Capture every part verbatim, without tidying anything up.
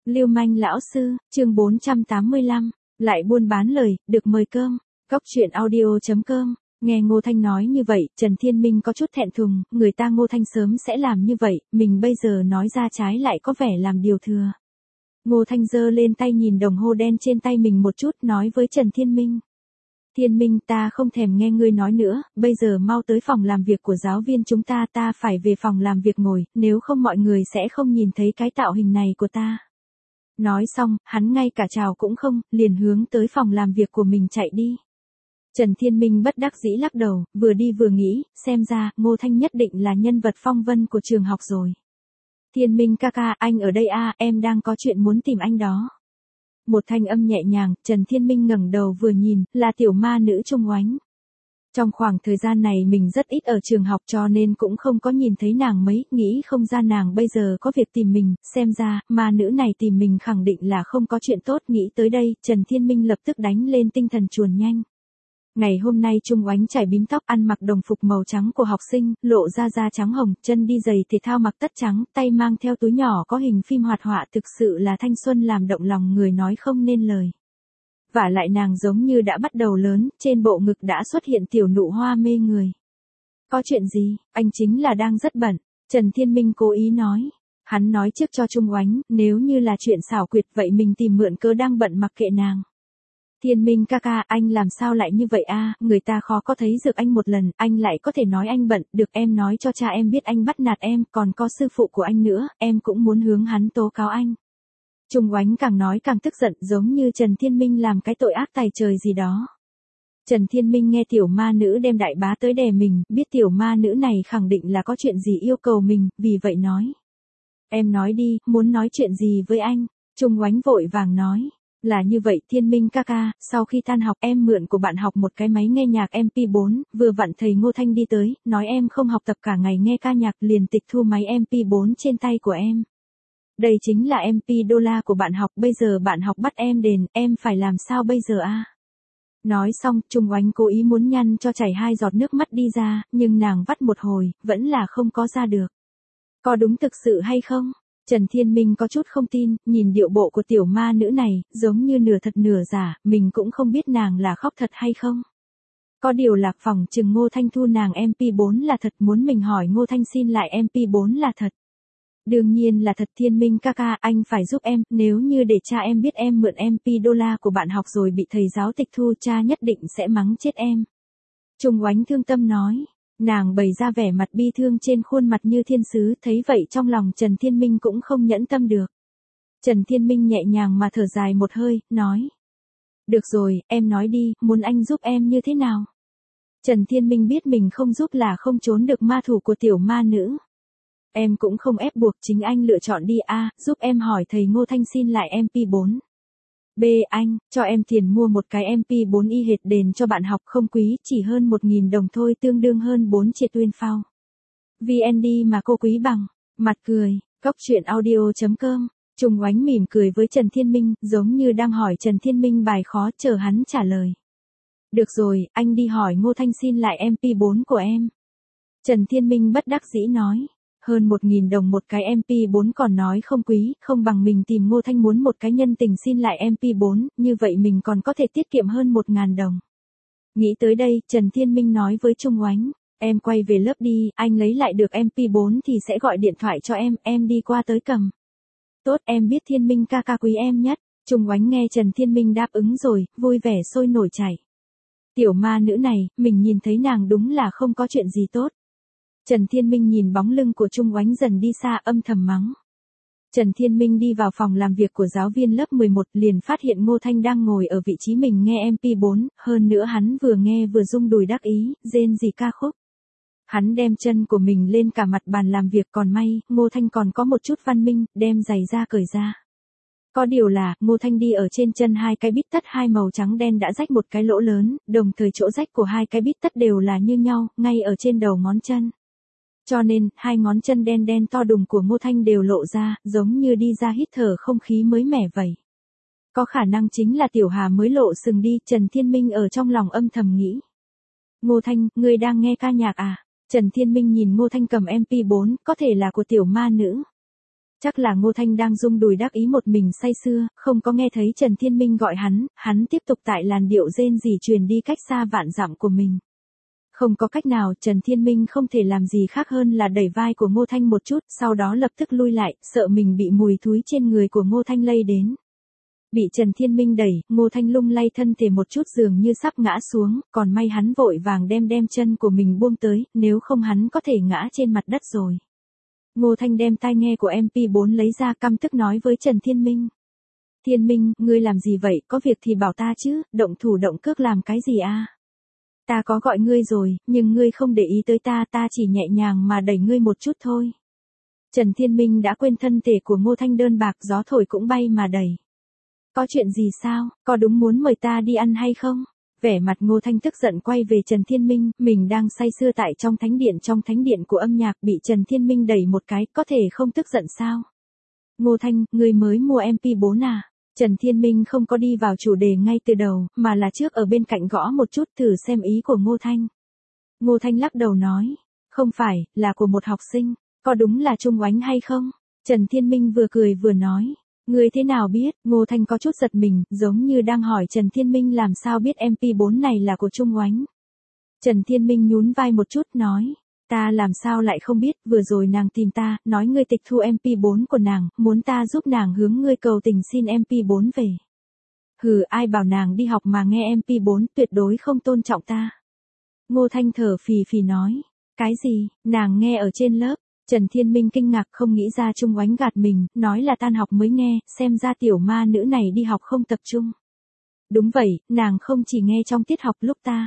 Lưu manh lão sư, chương bốn trăm tám mươi lăm, lại buôn bán lời, được mời cơm. Góc truyện audio chấm com. Nghe Ngô Thanh nói như vậy, Trần Thiên Minh có chút thẹn thùng, người ta Ngô Thanh sớm sẽ làm như vậy, mình bây giờ nói ra trái lại có vẻ làm điều thừa. Ngô Thanh giơ lên tay nhìn đồng hồ đen trên tay mình một chút, nói với Trần Thiên Minh. Thiên Minh, ta không thèm nghe ngươi nói nữa, bây giờ mau tới phòng làm việc của giáo viên chúng ta, ta phải về phòng làm việc ngồi, nếu không mọi người sẽ không nhìn thấy cái tạo hình này của ta. Nói xong, hắn ngay cả chào cũng không, liền hướng tới phòng làm việc của mình chạy đi. Trần Thiên Minh bất đắc dĩ lắc đầu, vừa đi vừa nghĩ, xem ra, Ngô Thanh nhất định là nhân vật phong vân của trường học rồi. Thiên Minh ca ca, anh ở đây à, em đang có chuyện muốn tìm anh đó. Một thanh âm nhẹ nhàng, Trần Thiên Minh ngẩng đầu vừa nhìn, là tiểu ma nữ Trung Oánh. Trong khoảng thời gian này mình rất ít ở trường học cho nên cũng không có nhìn thấy nàng mấy, nghĩ không ra nàng bây giờ có việc tìm mình, xem ra, ma nữ này tìm mình khẳng định là không có chuyện tốt, nghĩ tới đây, Trần Thiên Minh lập tức đánh lên tinh thần chuồn nhanh. Ngày hôm nay Trung Oánh chải bím tóc, ăn mặc đồng phục màu trắng của học sinh, lộ ra da trắng hồng, chân đi giày thể thao mặc tất trắng, tay mang theo túi nhỏ có hình phim hoạt họa, thực sự là thanh xuân làm động lòng người nói không nên lời. Vả lại nàng giống như đã bắt đầu lớn, trên bộ ngực đã xuất hiện tiểu nụ hoa mê người. Có chuyện gì, anh chính là đang rất bận, Trần Thiên Minh cố ý nói. Hắn nói trước cho Trung Oánh, nếu như là chuyện xảo quyệt vậy mình tìm mượn cớ đang bận mặc kệ nàng. Thiên Minh ca ca, anh làm sao lại như vậy a? Người ta khó có thấy được anh một lần, anh lại có thể nói anh bận, được em nói cho cha em biết anh bắt nạt em, còn có sư phụ của anh nữa, em cũng muốn hướng hắn tố cáo anh. Trung Oánh càng nói càng tức giận, giống như Trần Thiên Minh làm cái tội ác tày trời gì đó. Trần Thiên Minh nghe tiểu ma nữ đem đại bá tới đè mình, biết tiểu ma nữ này khẳng định là có chuyện gì yêu cầu mình, vì vậy nói. Em nói đi, muốn nói chuyện gì với anh? Trung Oánh vội vàng nói. Là như vậy Thiên Minh ca ca, sau khi tan học em mượn của bạn học một cái máy nghe nhạc em pê bốn, vừa vặn thầy Ngô Thanh đi tới, nói em không học tập cả ngày nghe ca nhạc liền tịch thu máy em pê bốn trên tay của em. Đây chính là em pê đô la của bạn học, bây giờ bạn học bắt em đền, em phải làm sao bây giờ a? Nói xong, Trung Oánh cố ý muốn nhăn cho chảy hai giọt nước mắt đi ra, nhưng nàng vắt một hồi, vẫn là không có ra được. Có đúng thực sự hay không? Trần Thiên Minh có chút không tin, nhìn điệu bộ của tiểu ma nữ này, giống như nửa thật nửa giả, mình cũng không biết nàng là khóc thật hay không. Có điều lạc phòng chừng Ngô Thanh thu nàng em pê bốn là thật, muốn mình hỏi Ngô Thanh xin lại em pê bốn là thật. Đương nhiên là thật. Thiên Minh ca ca, anh phải giúp em, nếu như để cha em biết em mượn em pê đô la của bạn học rồi bị thầy giáo tịch thu, cha nhất định sẽ mắng chết em. Trung Oánh thương tâm nói. Nàng bày ra vẻ mặt bi thương trên khuôn mặt như thiên sứ, thấy vậy trong lòng Trần Thiên Minh cũng không nhẫn tâm được. Trần Thiên Minh nhẹ nhàng mà thở dài một hơi, nói. Được rồi, em nói đi, muốn anh giúp em như thế nào? Trần Thiên Minh biết mình không giúp là không trốn được ma thủ của tiểu ma nữ. Em cũng không ép buộc, chính anh lựa chọn đi a, giúp em hỏi thầy Ngô Thanh xin lại em pê bốn. B. Anh, cho em tiền mua một cái em pê bốn y hệt đền cho bạn học, không quý, chỉ hơn một nghìn đồng thôi, tương đương hơn bốn triệu tuyên phao. vê en đê mà cô quý bằng. Mặt cười, góc truyện audio chấm com. Trung Oánh mỉm cười với Trần Thiên Minh, giống như đang hỏi Trần Thiên Minh bài khó, chờ hắn trả lời. Được rồi, anh đi hỏi Ngô Thanh xin lại em pê bốn của em. Trần Thiên Minh bất đắc dĩ nói. Hơn một nghìn đồng một cái em pê bốn còn nói không quý, không bằng mình tìm Ngô Thanh muốn một cái nhân tình xin lại em pê bốn, như vậy mình còn có thể tiết kiệm hơn một nghìn đồng. Nghĩ tới đây, Trần Thiên Minh nói với Trung Oánh, em quay về lớp đi, anh lấy lại được em pê bốn thì sẽ gọi điện thoại cho em, em đi qua tới cầm. Tốt, em biết Thiên Minh ca ca quý em nhất. Trung Oánh nghe Trần Thiên Minh đáp ứng rồi, vui vẻ sôi nổi chảy. Tiểu ma nữ này, mình nhìn thấy nàng đúng là không có chuyện gì tốt. Trần Thiên Minh nhìn bóng lưng của Trung Oánh dần đi xa, âm thầm mắng. Trần Thiên Minh đi vào phòng làm việc của giáo viên lớp mười một, liền phát hiện Ngô Thanh đang ngồi ở vị trí mình nghe em pê bốn, hơn nữa hắn vừa nghe vừa rung đùi đắc ý, rên rỉ ca khúc. Hắn đem chân của mình lên cả mặt bàn làm việc, còn may, Ngô Thanh còn có một chút văn minh, đem giày ra cởi ra. Có điều là, Ngô Thanh đi ở trên chân hai cái bít tất hai màu trắng đen đã rách một cái lỗ lớn, đồng thời chỗ rách của hai cái bít tất đều là như nhau, ngay ở trên đầu ngón chân. Cho nên, hai ngón chân đen đen to đùng của Ngô Thanh đều lộ ra, giống như đi ra hít thở không khí mới mẻ vậy. Có khả năng chính là Tiểu Hà mới lộ sừng đi, Trần Thiên Minh ở trong lòng âm thầm nghĩ. Ngô Thanh, ngươi đang nghe ca nhạc à? Trần Thiên Minh nhìn Ngô Thanh cầm em pê bốn, có thể là của tiểu ma nữ. Chắc là Ngô Thanh đang rung đùi đắc ý một mình say sưa, không có nghe thấy Trần Thiên Minh gọi hắn, hắn tiếp tục tại làn điệu rên rỉ truyền đi cách xa vạn dặm của mình. Không có cách nào, Trần Thiên Minh không thể làm gì khác hơn là đẩy vai của Ngô Thanh một chút, sau đó lập tức lui lại, sợ mình bị mùi thúi trên người của Ngô Thanh lây đến. Bị Trần Thiên Minh đẩy, Ngô Thanh lung lay thân thể một chút dường như sắp ngã xuống, còn may hắn vội vàng đem đem chân của mình buông tới, nếu không hắn có thể ngã trên mặt đất rồi. Ngô Thanh đem tai nghe của em pê bốn lấy ra căm tức nói với Trần Thiên Minh. Thiên Minh, ngươi làm gì vậy, có việc thì bảo ta chứ, động thủ động cước làm cái gì a? Ta có gọi ngươi rồi, nhưng ngươi không để ý tới ta, ta chỉ nhẹ nhàng mà đẩy ngươi một chút thôi. Trần Thiên Minh đã quên thân thể của Ngô Thanh đơn bạc, gió thổi cũng bay mà đẩy. Có chuyện gì sao, có đúng muốn mời ta đi ăn hay không? Vẻ mặt Ngô Thanh tức giận quay về Trần Thiên Minh, mình đang say sưa tại trong thánh điện trong thánh điện của âm nhạc bị Trần Thiên Minh đẩy một cái, có thể không tức giận sao? Ngô Thanh, ngươi mới mua em pê bốn à? Trần Thiên Minh không có đi vào chủ đề ngay từ đầu, mà là trước ở bên cạnh gõ một chút thử xem ý của Ngô Thanh. Ngô Thanh lắc đầu nói, không phải, là của một học sinh, có đúng là Trung Oánh hay không? Trần Thiên Minh vừa cười vừa nói. Ngươi thế nào biết? Ngô Thanh có chút giật mình, giống như đang hỏi Trần Thiên Minh làm sao biết em pê bốn này là của Trung Oánh. Trần Thiên Minh nhún vai một chút nói, ta làm sao lại không biết, vừa rồi nàng tìm ta, nói ngươi tịch thu em pê bốn của nàng, muốn ta giúp nàng hướng ngươi cầu tình xin em pê bốn về. Hừ, ai bảo nàng đi học mà nghe em pê bốn, tuyệt đối không tôn trọng ta. Ngô Thanh thở phì phì nói, cái gì, nàng nghe ở trên lớp. Trần Thiên Minh kinh ngạc không nghĩ ra Trung Oánh gạt mình, nói là tan học mới nghe, xem ra tiểu ma nữ này đi học không tập trung. Đúng vậy, nàng không chỉ nghe trong tiết học lúc ta.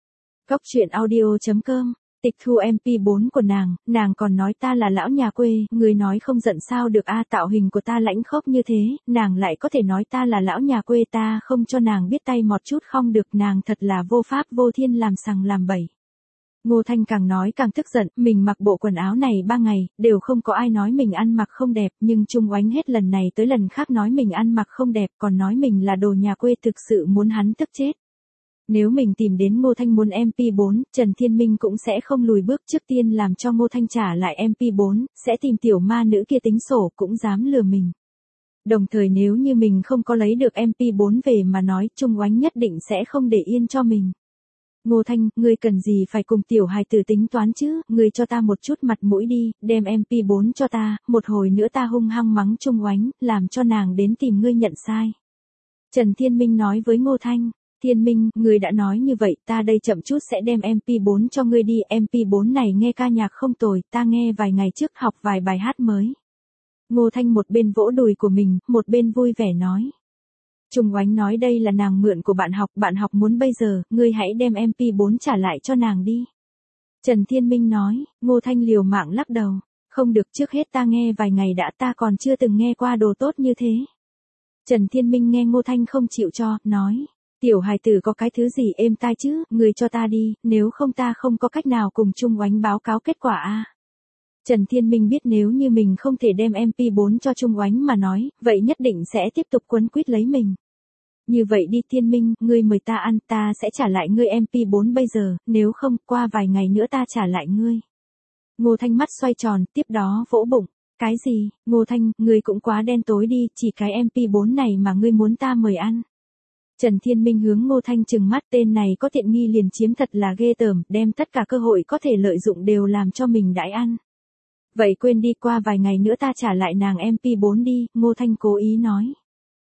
Góc truyện audio chấm com, tịch thu em pê bốn của nàng, nàng còn nói ta là lão nhà quê, người nói không giận sao được a, tạo hình của ta lãnh khốc như thế, nàng lại có thể nói ta là lão nhà quê, ta không cho nàng biết tay mọt chút không được, nàng thật là vô pháp vô thiên làm sằng làm bậy. Ngô Thanh càng nói càng tức giận, mình mặc bộ quần áo này ba ngày, đều không có ai nói mình ăn mặc không đẹp, nhưng Trung Oánh hết lần này tới lần khác nói mình ăn mặc không đẹp, còn nói mình là đồ nhà quê, thực sự muốn hắn tức chết. Nếu mình tìm đến Ngô Thanh muốn em pê bốn, Trần Thiên Minh cũng sẽ không lùi bước, trước tiên làm cho Ngô Thanh trả lại em pê bốn, sẽ tìm tiểu ma nữ kia tính sổ, cũng dám lừa mình. Đồng thời nếu như mình không có lấy được em pê bốn về mà nói, Trung Oánh nhất định sẽ không để yên cho mình. Ngô Thanh, ngươi cần gì phải cùng tiểu hài tử tính toán chứ, ngươi cho ta một chút mặt mũi đi, đem em pê bốn cho ta, một hồi nữa ta hung hăng mắng Trung Oánh, làm cho nàng đến tìm ngươi nhận sai. Trần Thiên Minh nói với Ngô Thanh, Thiên Minh, ngươi đã nói như vậy, ta đây chậm chút sẽ đem em pê bốn cho ngươi đi, em pê bốn này nghe ca nhạc không tồi, ta nghe vài ngày trước học vài bài hát mới. Ngô Thanh một bên vỗ đùi của mình, một bên vui vẻ nói. Trung Oánh nói đây là nàng mượn của bạn học, bạn học muốn bây giờ, ngươi hãy đem em pê bốn trả lại cho nàng đi. Trần Thiên Minh nói, Ngô Thanh liều mạng lắc đầu, không được, trước hết ta nghe vài ngày đã, ta còn chưa từng nghe qua đồ tốt như thế. Trần Thiên Minh nghe Ngô Thanh không chịu cho, nói, tiểu hài tử có cái thứ gì êm tai chứ, ngươi cho ta đi, nếu không ta không có cách nào cùng Trung Oánh báo cáo kết quả a. Trần Thiên Minh biết nếu như mình không thể đem em pê bốn cho Trung Oánh mà nói, vậy nhất định sẽ tiếp tục quấn quýt lấy mình. Như vậy đi Thiên Minh, ngươi mời ta ăn, ta sẽ trả lại ngươi em pê bốn bây giờ, nếu không, qua vài ngày nữa ta trả lại ngươi. Ngô Thanh mắt xoay tròn, tiếp đó vỗ bụng. Cái gì, Ngô Thanh, ngươi cũng quá đen tối đi, chỉ cái em pê bốn này mà ngươi muốn ta mời ăn. Trần Thiên Minh hướng Ngô Thanh trừng mắt, tên này có tiện nghi liền chiếm thật là ghê tởm, đem tất cả cơ hội có thể lợi dụng đều làm cho mình đãi ăn. Vậy quên đi, qua vài ngày nữa ta trả lại nàng em pê bốn đi, Ngô Thanh cố ý nói.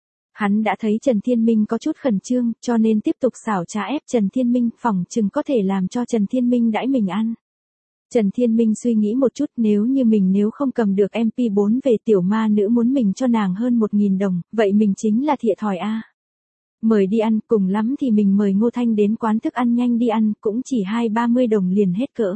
Hắn đã thấy Trần Thiên Minh có chút khẩn trương, cho nên tiếp tục xảo trá ép Trần Thiên Minh, phỏng chừng có thể làm cho Trần Thiên Minh đãi mình ăn. Trần Thiên Minh suy nghĩ một chút, nếu như mình nếu không cầm được em pê bốn về, tiểu ma nữ muốn mình cho nàng hơn một nghìn đồng, vậy mình chính là thiệt thòi a. Mời đi ăn, cùng lắm thì mình mời Ngô Thanh đến quán thức ăn nhanh đi ăn, cũng chỉ hai ba mươi đồng liền hết cỡ.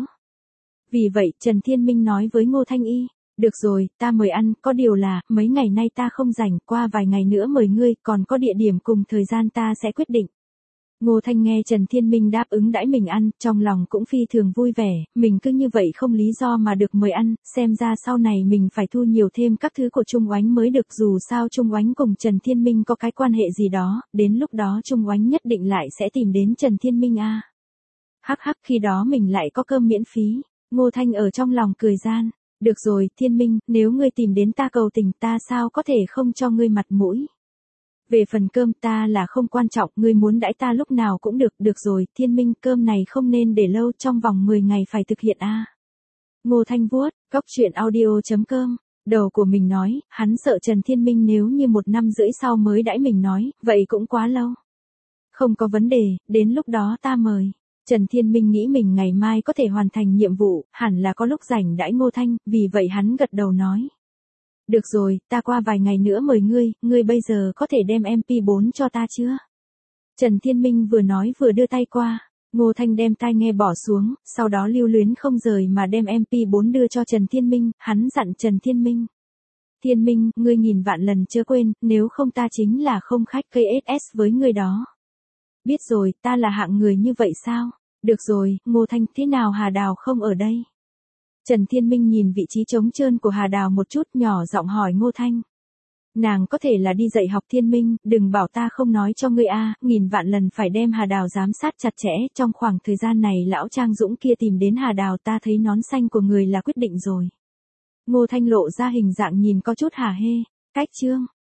Vì vậy, Trần Thiên Minh nói với Ngô Thanh y, được rồi, ta mời ăn, có điều là, mấy ngày nay ta không rảnh, qua vài ngày nữa mời ngươi, còn có địa điểm cùng thời gian ta sẽ quyết định. Ngô Thanh nghe Trần Thiên Minh đáp ứng đãi mình ăn, trong lòng cũng phi thường vui vẻ, mình cứ như vậy không lý do mà được mời ăn, xem ra sau này mình phải thu nhiều thêm các thứ của Trung Oánh mới được, dù sao Trung Oánh cùng Trần Thiên Minh có cái quan hệ gì đó, đến lúc đó Trung Oánh nhất định lại sẽ tìm đến Trần Thiên Minh a. Hắc hắc, khi đó mình lại có cơm miễn phí. Ngô Thanh ở trong lòng cười gian. Được rồi, Thiên Minh, nếu ngươi tìm đến ta cầu tình ta sao có thể không cho ngươi mặt mũi. Về phần cơm ta là không quan trọng, ngươi muốn đãi ta lúc nào cũng được, được rồi, Thiên Minh, cơm này không nên để lâu, trong vòng mười ngày phải thực hiện a. Ngô Thanh vuốt, cóc truyện audio.com, đầu của mình nói, hắn sợ Trần Thiên Minh nếu như một năm rưỡi sau mới đãi mình nói, vậy cũng quá lâu. Không có vấn đề, đến lúc đó ta mời. Trần Thiên Minh nghĩ mình ngày mai có thể hoàn thành nhiệm vụ, hẳn là có lúc rảnh đãi Ngô Thanh, vì vậy hắn gật đầu nói. Được rồi, ta qua vài ngày nữa mời ngươi, ngươi bây giờ có thể đem em pê bốn cho ta chưa? Trần Thiên Minh vừa nói vừa đưa tay qua, Ngô Thanh đem tai nghe bỏ xuống, sau đó lưu luyến không rời mà đem em pê bốn đưa cho Trần Thiên Minh, hắn dặn Trần Thiên Minh. Thiên Minh, ngươi nghìn vạn lần chớ quên, nếu không ta chính là không khách ca ét ét với ngươi đó. Biết rồi, ta là hạng người như vậy sao? Được rồi, Ngô Thanh, thế nào Hà Đào không ở đây? Trần Thiên Minh nhìn vị trí trống trơn của Hà Đào một chút, nhỏ giọng hỏi Ngô Thanh. Nàng có thể là đi dạy học. Thiên Minh, đừng bảo ta không nói cho ngươi a, nghìn vạn lần phải đem Hà Đào giám sát chặt chẽ, trong khoảng thời gian này lão Trang Dũng kia tìm đến Hà Đào ta thấy nón xanh của người là quyết định rồi. Ngô Thanh lộ ra hình dạng nhìn có chút hả hê, cách chương.